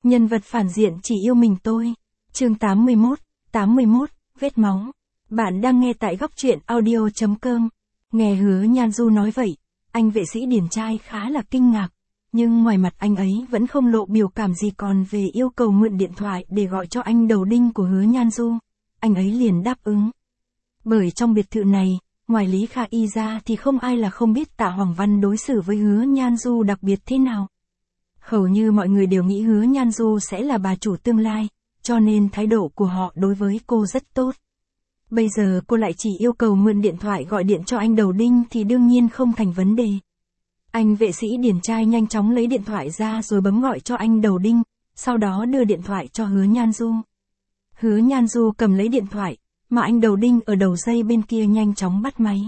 Nhân vật phản diện chỉ yêu mình tôi. Chương 81, vết máu. Bạn đang nghe tại góc truyện audio.com. Nghe Hứa Nhan Du nói vậy, anh vệ sĩ điển trai khá là kinh ngạc. Nhưng ngoài mặt anh ấy vẫn không lộ biểu cảm gì, còn về yêu cầu mượn điện thoại để gọi cho anh đầu đinh của Hứa Nhan Du, anh ấy liền đáp ứng. Bởi trong biệt thự này, ngoài Lý Kha Y ra thì không ai là không biết Tạ Hoàng Văn đối xử với Hứa Nhan Du đặc biệt thế nào. Hầu như mọi người đều nghĩ Hứa Nhan Du sẽ là bà chủ tương lai, cho nên thái độ của họ đối với cô rất tốt. Bây giờ cô lại chỉ yêu cầu mượn điện thoại gọi điện cho anh đầu đinh thì đương nhiên không thành vấn đề. Anh vệ sĩ điển trai nhanh chóng lấy điện thoại ra rồi bấm gọi cho anh đầu đinh, sau đó đưa điện thoại cho Hứa Nhan Du. Hứa Nhan Du cầm lấy điện thoại, mà anh đầu đinh ở đầu dây bên kia nhanh chóng bắt máy.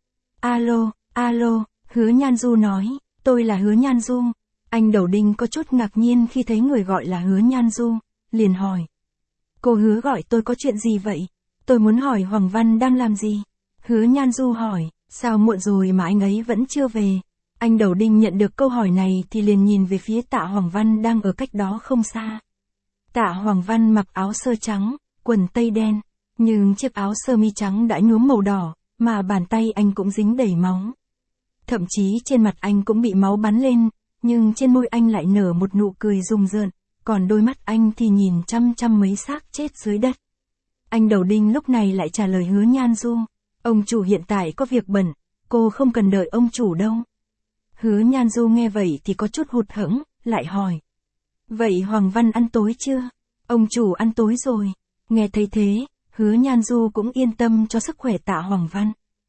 Alo, Hứa Nhan Du nói, tôi là Hứa Nhan Du. Anh đầu đinh có chút ngạc nhiên khi thấy người gọi là Hứa Nhan Du, liền hỏi. Cô Hứa gọi tôi có chuyện gì vậy? Tôi muốn hỏi Hoàng Văn đang làm gì? Hứa Nhan Du hỏi, sao muộn rồi mà anh ấy vẫn chưa về? Anh đầu đinh nhận được câu hỏi này thì liền nhìn về phía Tạ Hoàng Văn đang ở cách đó không xa. Tạ Hoàng Văn mặc áo sơ trắng, quần tây đen, nhưng chiếc áo sơ mi trắng đã nhuốm màu đỏ, mà bàn tay anh cũng dính đầy máu. Thậm chí trên mặt anh cũng bị máu bắn lên, nhưng trên môi anh lại nở một nụ cười rùng rợn, còn đôi mắt anh thì nhìn chăm chăm mấy xác chết dưới đất. Anh đầu đinh lúc này lại trả lời Hứa Nhan Du, ông chủ hiện tại có việc bận, cô không cần đợi ông chủ đâu. Hứa Nhan Du nghe vậy thì có chút hụt hẫng, lại hỏi. Vậy Hoàng Văn ăn tối chưa? Ông chủ ăn tối rồi. Nghe thấy thế, Hứa Nhan Du cũng yên tâm cho sức khỏe Tạ Hoàng Văn.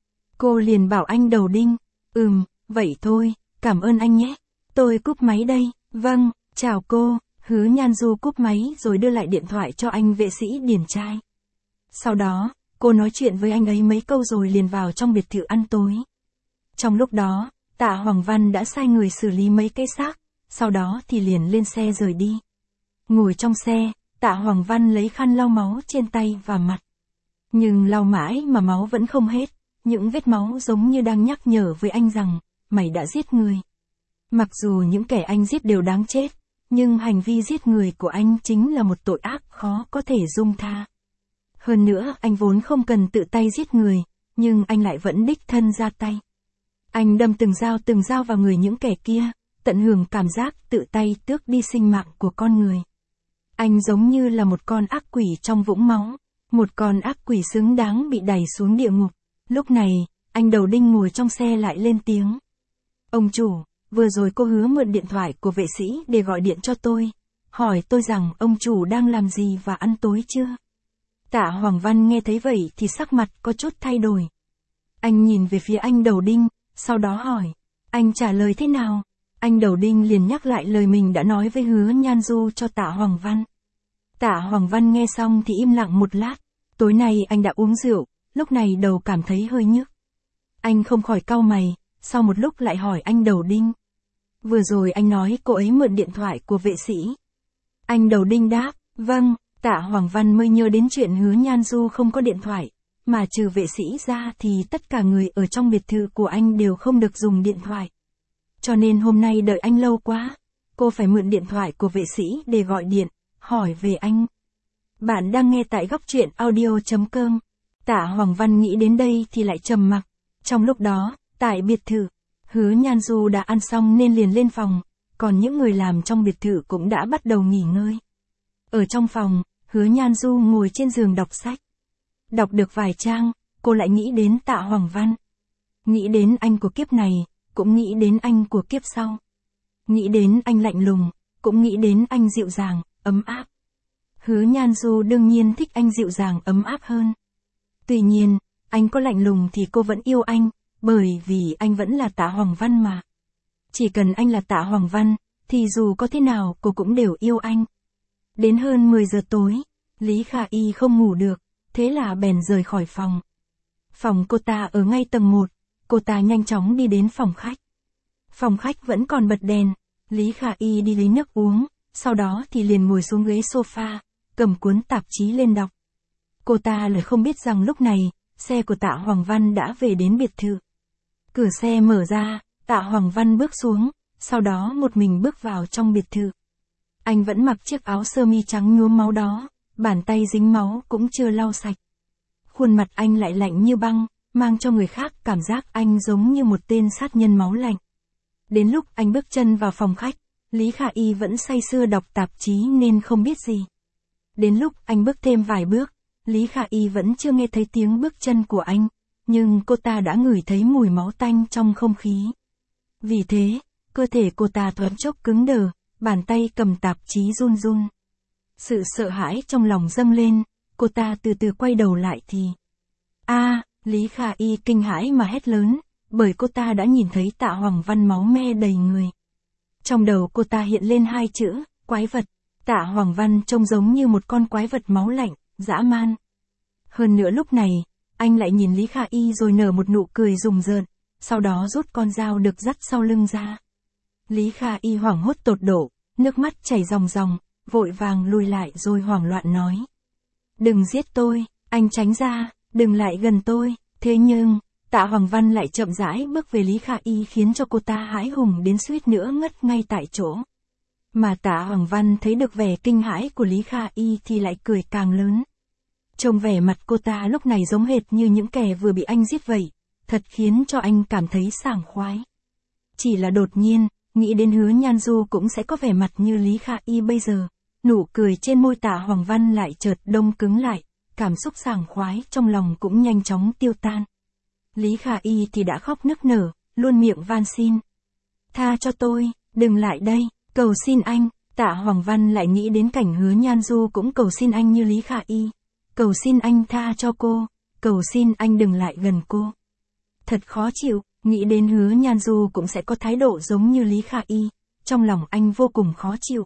Cô liền bảo anh đầu đinh, vậy thôi, cảm ơn anh nhé. Tôi cúp máy đây. Vâng, chào cô. Hứa Nhan Du cúp máy rồi đưa lại điện thoại cho anh vệ sĩ điển trai. Sau đó, cô nói chuyện với anh ấy mấy câu rồi liền vào trong biệt thự ăn tối. Trong lúc đó, Tạ Hoàng Văn đã sai người xử lý mấy cái xác, sau đó thì liền lên xe rời đi. Ngồi trong xe, Tạ Hoàng Văn lấy khăn lau máu trên tay và mặt. Nhưng lau mãi mà máu vẫn không hết, những vết máu giống như đang nhắc nhở với anh rằng, mày đã giết người. Mặc dù những kẻ anh giết đều đáng chết, nhưng hành vi giết người của anh chính là một tội ác khó có thể dung tha. Hơn nữa, anh vốn không cần tự tay giết người, nhưng anh lại vẫn đích thân ra tay. Anh đâm từng dao vào người những kẻ kia, tận hưởng cảm giác tự tay tước đi sinh mạng của con người. Anh giống như là một con ác quỷ trong vũng máu, một con ác quỷ xứng đáng bị đẩy xuống địa ngục. Lúc này, anh đầu đinh ngồi trong xe lại lên tiếng. Ông chủ, vừa rồi cô Hứa mượn điện thoại của vệ sĩ để gọi điện cho tôi, hỏi tôi rằng ông chủ đang làm gì và ăn tối chưa? Tạ Hoàng Văn nghe thấy vậy thì sắc mặt có chút thay đổi. Anh nhìn về phía anh đầu đinh, sau đó hỏi, anh trả lời thế nào? Anh đầu đinh liền nhắc lại lời mình đã nói với Hứa Nhan Du cho Tạ Hoàng Văn. Tạ Hoàng Văn nghe xong thì im lặng một lát, tối nay anh đã uống rượu, lúc này đầu cảm thấy hơi nhức. Anh không khỏi cau mày, sau một lúc lại hỏi anh đầu đinh. Vừa rồi anh nói cô ấy mượn điện thoại của vệ sĩ. Anh đầu đinh đáp, vâng. Tạ Hoàng Văn mới nhớ đến chuyện Hứa Nhan Du không có điện thoại, mà trừ vệ sĩ ra thì tất cả người ở trong biệt thự của anh đều không được dùng điện thoại. Cho nên hôm nay đợi anh lâu quá, cô phải mượn điện thoại của vệ sĩ để gọi điện, hỏi về anh. Bạn đang nghe tại góc truyện audio.com. Tạ Hoàng Văn nghĩ đến đây thì lại trầm mặc. Trong lúc đó, tại biệt thự, Hứa Nhan Du đã ăn xong nên liền lên phòng, còn những người làm trong biệt thự cũng đã bắt đầu nghỉ ngơi. Ở trong phòng, Hứa Nhan Du ngồi trên giường đọc sách. Đọc được vài trang, cô lại nghĩ đến Tạ Hoàng Văn. Nghĩ đến anh của kiếp này, cũng nghĩ đến anh của kiếp sau. Nghĩ đến anh lạnh lùng, cũng nghĩ đến anh dịu dàng, ấm áp. Hứa Nhan Du đương nhiên thích anh dịu dàng ấm áp hơn. Tuy nhiên, anh có lạnh lùng thì cô vẫn yêu anh, bởi vì anh vẫn là Tạ Hoàng Văn mà. Chỉ cần anh là Tạ Hoàng Văn, thì dù có thế nào cô cũng đều yêu anh. Đến hơn 10 giờ tối, Lý Kha Y không ngủ được, thế là bèn rời khỏi phòng. Phòng cô ta ở ngay tầng 1, cô ta nhanh chóng đi đến phòng khách. Phòng khách vẫn còn bật đèn, Lý Kha Y đi lấy nước uống, sau đó thì liền ngồi xuống ghế sofa, cầm cuốn tạp chí lên đọc. Cô ta lại không biết rằng lúc này, xe của Tạ Hoàng Văn đã về đến biệt thự. Cửa xe mở ra, Tạ Hoàng Văn bước xuống, sau đó một mình bước vào trong biệt thự. Anh vẫn mặc chiếc áo sơ mi trắng nhuốm máu đó, bàn tay dính máu cũng chưa lau sạch. Khuôn mặt anh lại lạnh như băng, mang cho người khác cảm giác anh giống như một tên sát nhân máu lạnh. Đến lúc anh bước chân vào phòng khách, Lý Khả Y vẫn say sưa đọc tạp chí nên không biết gì. Đến lúc anh bước thêm vài bước, Lý Khả Y vẫn chưa nghe thấy tiếng bước chân của anh, nhưng cô ta đã ngửi thấy mùi máu tanh trong không khí. Vì thế, cơ thể cô ta thoáng chốc cứng đờ, bàn tay cầm tạp chí run run. Sự sợ hãi trong lòng dâng lên, cô ta từ từ quay đầu lại thì... Lý Khả Y kinh hãi mà hét lớn, bởi cô ta đã nhìn thấy Tạ Hoàng Văn máu me đầy người. Trong đầu cô ta hiện lên hai chữ, quái vật. Tạ Hoàng Văn trông giống như một con quái vật máu lạnh, dã man. Hơn nữa lúc này, anh lại nhìn Lý Khả Y rồi nở một nụ cười rùng rợn, sau đó rút con dao được dắt sau lưng ra. Lý Khả Y hoảng hốt tột độ, nước mắt chảy ròng ròng, vội vàng lùi lại rồi hoảng loạn nói. Đừng giết tôi, anh tránh ra, đừng lại gần tôi. Thế nhưng, Tạ Hoàng Văn lại chậm rãi bước về Lý Khả Y khiến cho cô ta hãi hùng đến suýt nữa ngất ngay tại chỗ. Mà Tạ Hoàng Văn thấy được vẻ kinh hãi của Lý Khả Y thì lại cười càng lớn. Trông vẻ mặt cô ta lúc này giống hệt như những kẻ vừa bị anh giết vậy, thật khiến cho anh cảm thấy sảng khoái. Chỉ là đột nhiên, nghĩ đến Hứa Nhan Du cũng sẽ có vẻ mặt như Lý Khả Y bây giờ, nụ cười trên môi Tạ Hoàng Văn lại chợt đông cứng lại, cảm xúc sảng khoái trong lòng cũng nhanh chóng tiêu tan. Lý Khả Y thì đã khóc nức nở, luôn miệng van xin. Tha cho tôi, đừng lại đây, cầu xin anh. Tạ Hoàng Văn lại nghĩ đến cảnh Hứa Nhan Du cũng cầu xin anh như Lý Khả Y. Cầu xin anh tha cho cô, cầu xin anh đừng lại gần cô. Thật khó chịu, nghĩ đến Hứa Nhan Du cũng sẽ có thái độ giống như Lý Khả Y, trong lòng anh vô cùng khó chịu.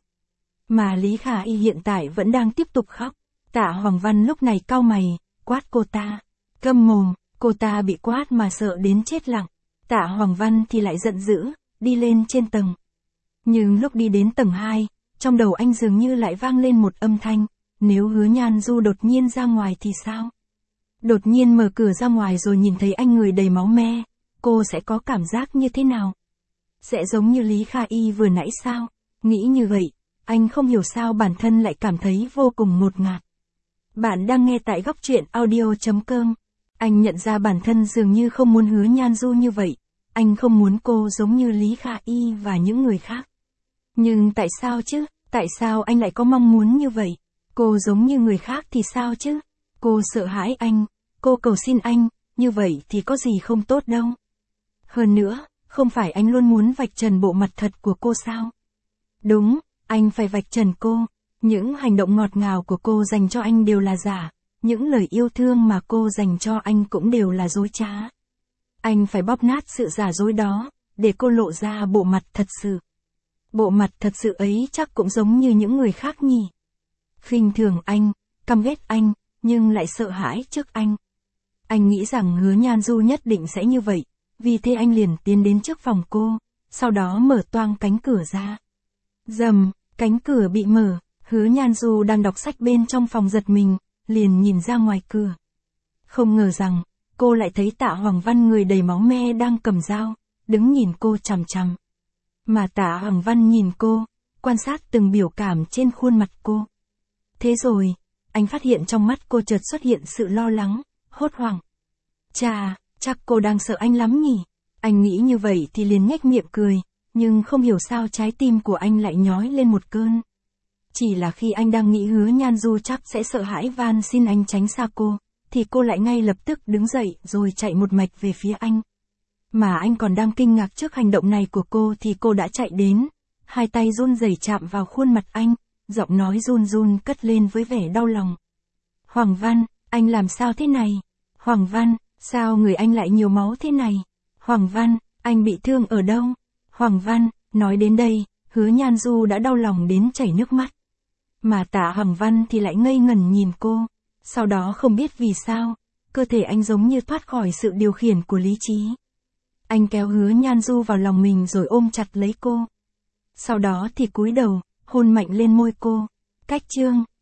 Mà Lý Khả Y hiện tại vẫn đang tiếp tục khóc. Tạ Hoàng Văn lúc này cau mày, quát cô ta. Câm mồm, cô ta bị quát mà sợ đến chết lặng. Tạ Hoàng Văn thì lại giận dữ, đi lên trên tầng. Nhưng lúc đi đến tầng 2, trong đầu anh dường như lại vang lên một âm thanh. Nếu Hứa Nhan Du đột nhiên ra ngoài thì sao? Đột nhiên mở cửa ra ngoài rồi nhìn thấy anh người đầy máu me, cô sẽ có cảm giác như thế nào? Sẽ giống như Lý Khả Y vừa nãy sao? Nghĩ như vậy, anh không hiểu sao bản thân lại cảm thấy vô cùng ngột ngạt. Bạn đang nghe tại Góc Truyện Audio.com. Anh nhận ra bản thân dường như không muốn Hứa Nhan Du như vậy. Anh không muốn cô giống như Lý Khả Y và những người khác. Nhưng tại sao chứ? Tại sao anh lại có mong muốn như vậy? Cô giống như người khác thì sao chứ? Cô sợ hãi anh, cô cầu xin anh, như vậy thì có gì không tốt đâu. Hơn nữa, không phải anh luôn muốn vạch trần bộ mặt thật của cô sao? Đúng, anh phải vạch trần cô. Những hành động ngọt ngào của cô dành cho anh đều là giả, những lời yêu thương mà cô dành cho anh cũng đều là dối trá. Anh phải bóp nát sự giả dối đó, để cô lộ ra bộ mặt thật sự. Bộ mặt thật sự ấy chắc cũng giống như những người khác nhỉ. Khinh thường anh, căm ghét anh, nhưng lại sợ hãi trước anh. Anh nghĩ rằng Hứa Nhan Du nhất định sẽ như vậy, vì thế anh liền tiến đến trước phòng cô, sau đó mở toang cánh cửa ra. Rầm, cánh cửa bị mở, Hứa Nhan Du đang đọc sách bên trong phòng giật mình, liền nhìn ra ngoài cửa. Không ngờ rằng, cô lại thấy Tạ Hoàng Văn người đầy máu me đang cầm dao, đứng nhìn cô chằm chằm. Mà Tạ Hoàng Văn nhìn cô, quan sát từng biểu cảm trên khuôn mặt cô. Thế rồi, anh phát hiện trong mắt cô chợt xuất hiện sự lo lắng, hốt hoảng. Chà, chắc cô đang sợ anh lắm nhỉ? Anh nghĩ như vậy thì liền nhếch miệng cười, nhưng không hiểu sao trái tim của anh lại nhói lên một cơn. Chỉ là khi anh đang nghĩ Hứa Nhan Du chắc sẽ sợ hãi van xin anh tránh xa cô, thì cô lại ngay lập tức đứng dậy rồi chạy một mạch về phía anh. Mà anh còn đang kinh ngạc trước hành động này của cô thì cô đã chạy đến, hai tay run rẩy chạm vào khuôn mặt anh, giọng nói run run cất lên với vẻ đau lòng. Hoàng Văn, anh làm sao thế này? Hoàng Văn, sao người anh lại nhiều máu thế này? Hoàng Văn, anh bị thương ở đâu? Hoàng Văn, nói đến đây, Hứa Nhan Du đã đau lòng đến chảy nước mắt. Mà Tạ Hoàng Văn thì lại ngây ngẩn nhìn cô, sau đó không biết vì sao, cơ thể anh giống như thoát khỏi sự điều khiển của lý trí. Anh kéo Hứa Nhan Du vào lòng mình rồi ôm chặt lấy cô. Sau đó thì cúi đầu, hôn mạnh lên môi cô. Cách chương